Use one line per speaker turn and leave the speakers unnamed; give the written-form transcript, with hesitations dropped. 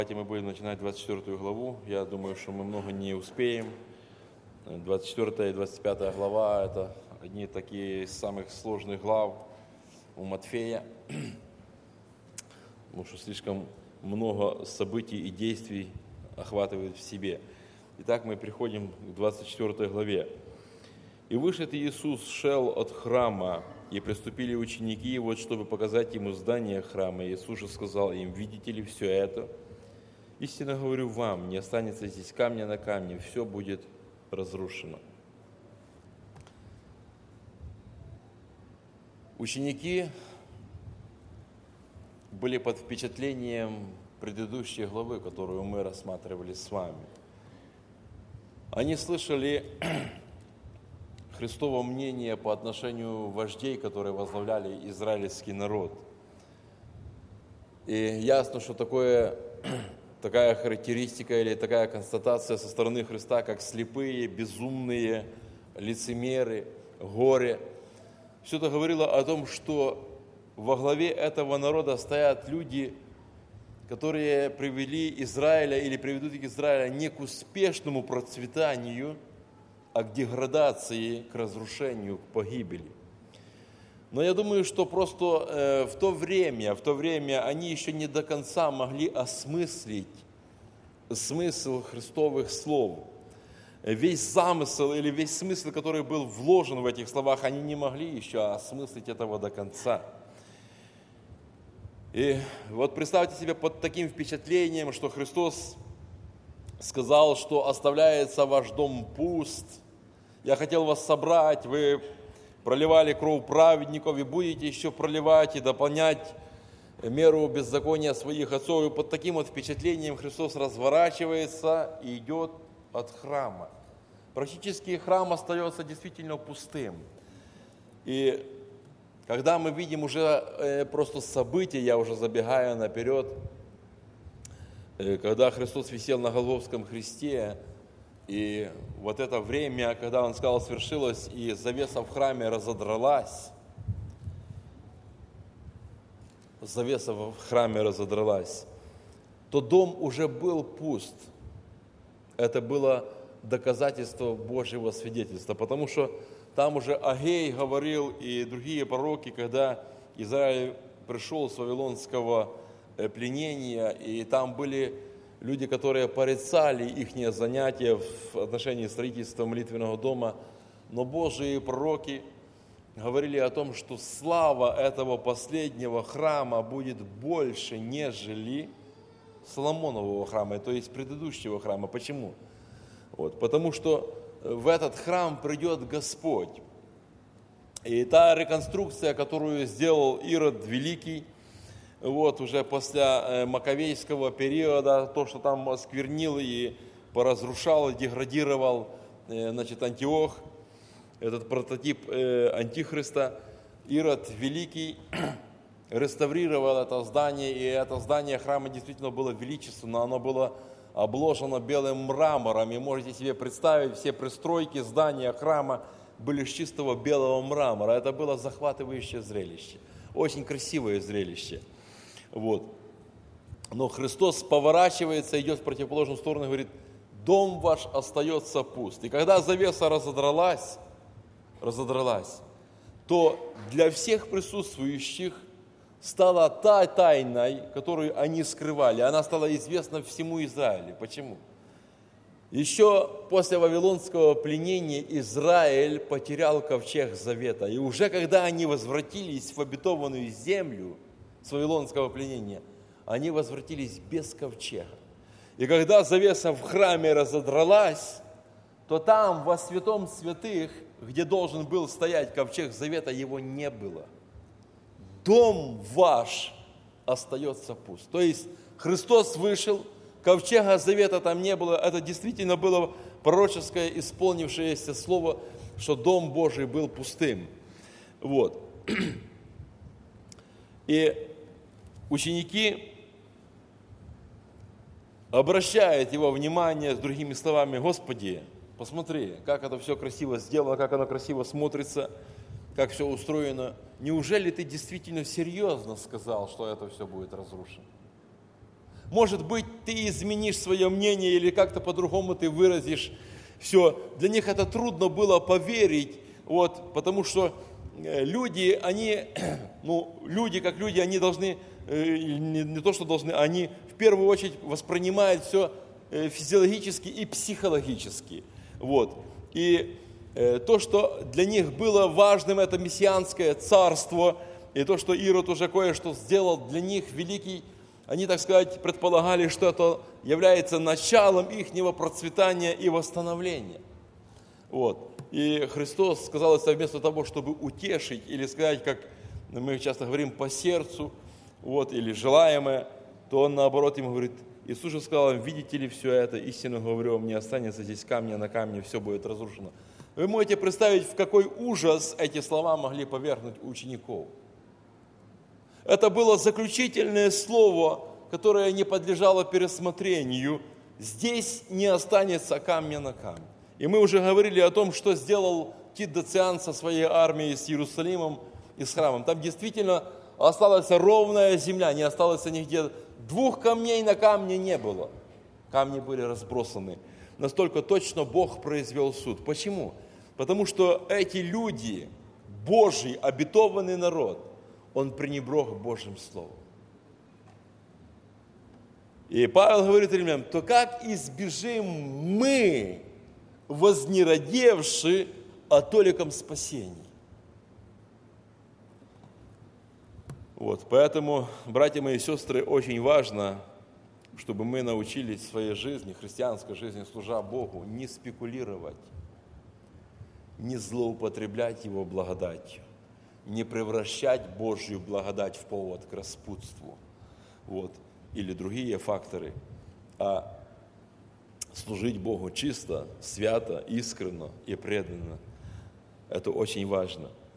Давайте мы будем начинать 24 главу. Я думаю, что мы много не успеем. 24 и 25 глава – это одни такие из самых сложных глав у Матфея, потому что слишком много событий и действий охватывает в себе. Итак, мы приходим к 24 главе. «И вышед Иисус шел от храма, и приступили ученики его, чтобы показать ему здание храма. И Иисус же сказал им: видите ли все это? Истинно говорю вам, не останется здесь камня на камне, все будет разрушено». Ученики были под впечатлением предыдущей главы, которую мы рассматривали с вами. Они слышали Христово мнение по отношению вождей, которые возглавляли израильский народ. И ясно, что такая характеристика или такая констатация со стороны Христа, как слепые, безумные, лицемеры, горе, все это говорило о том, что во главе этого народа стоят люди, которые привели Израиля или приведут Израиля не к успешному процветанию, а к деградации, к разрушению, к погибели. Но я думаю, что просто в то время они еще не до конца могли осмыслить смысл Христовых слов. Весь замысел или весь смысл, который был вложен в этих словах, они не могли еще осмыслить этого до конца. И вот представьте себе под таким впечатлением, что Христос сказал, что оставляется ваш дом пуст. Я хотел вас собрать, вы проливали кровь праведников и будете еще проливать и дополнять меру беззакония своих отцов. И под таким вот впечатлением Христос разворачивается и идет от храма. Практически храм остается действительно пустым. И когда мы видим уже просто события, я уже забегаю наперед, когда Христос висел на Голгофском кресте, и вот это время, когда Он сказал «свершилось», и завеса в храме разодралась, то дом уже был пуст. Это было доказательство Божьего свидетельства, потому что там уже Агей говорил и другие пророки, когда Израиль пришел с вавилонского пленения, и там были люди, которые порицали их занятия в отношении строительства молитвенного дома, но Божьи пророки говорили о том, что слава этого последнего храма будет больше, нежели Соломонового храма, то есть предыдущего храма. Почему? Потому что в этот храм придет Господь. И та реконструкция, которую сделал Ирод Великий, уже после Маковейского периода, то, что там осквернил и поразрушал, и деградировал Антиох, этот прототип Антихриста, Ирод Великий реставрировал это здание, и это здание храма действительно было величественно, оно было обложено белым мрамором, и можете себе представить, все пристройки здания храма были из чистого белого мрамора. Это было захватывающее зрелище, очень красивое зрелище. Но Христос поворачивается, идет в противоположную сторону и говорит: дом ваш остается пуст. И когда завеса разодралась, то для всех присутствующих стала та тайной, которую они скрывали. Она стала известна всему Израилю. Почему? Еще после вавилонского пленения Израиль потерял ковчег завета. И уже когда они возвратились в обетованную землю с вавилонского пленения, они возвратились без ковчега. И когда завеса в храме разодралась, то там, во святом святых, где должен был стоять ковчег завета, его не было. Дом ваш остается пуст. То есть Христос вышел, ковчега завета там не было. Это действительно было пророческое, исполнившееся слово, что дом Божий был пустым. И ученики обращают его внимание с другими словами: Господи, посмотри, как это все красиво сделано, как оно красиво смотрится, как все устроено. Неужели ты действительно серьезно сказал, что это все будет разрушено? может быть, ты изменишь свое мнение или как-то по-другому ты выразишь все. Для них это трудно было поверить, вот, потому что люди, они, люди как люди, они должны, не то что должны, они в первую очередь воспринимают все физиологически и психологически. Вот. И то, что для них было важным, это мессианское царство, и то, что Ирод уже кое-что сделал для них великий, они, так сказать, предполагали, что это является началом ихнего процветания и восстановления. Вот. И Христос сказал это вместо того, чтобы утешить или сказать, как мы часто говорим, по сердцу, вот, или желаемое, то Он наоборот им говорит, Иисус же сказал им, видите ли все это, истинно говорю вам, не останется здесь камня на камне, все будет разрушено. Вы можете представить, в какой ужас эти слова могли повергнуть учеников. Это было заключительное слово, которое не подлежало пересмотрению. Здесь не останется камня на камне. И мы уже говорили о том, что сделал Тит Доциан со своей армией с Иерусалимом и с храмом. Там действительно осталась ровная земля, не осталось нигде. 2 камней на камне не было. Камни были разбросаны. Настолько точно Бог произвел суд. Почему? Потому что эти люди, Божий, обетованный народ, он пренебрег Божьим Словом. И Павел говорит римлянам, то как избежим мы, вознеродевши о толиком спасении? Вот, поэтому, братья мои и сестры, очень важно, чтобы мы научились в своей жизни, христианской жизни, служа Богу, не спекулировать, не злоупотреблять Его благодатью, не превращать Божью благодать в повод к распутству, вот, или другие факторы, а служить Богу чисто, свято, искренно и преданно. Это очень важно.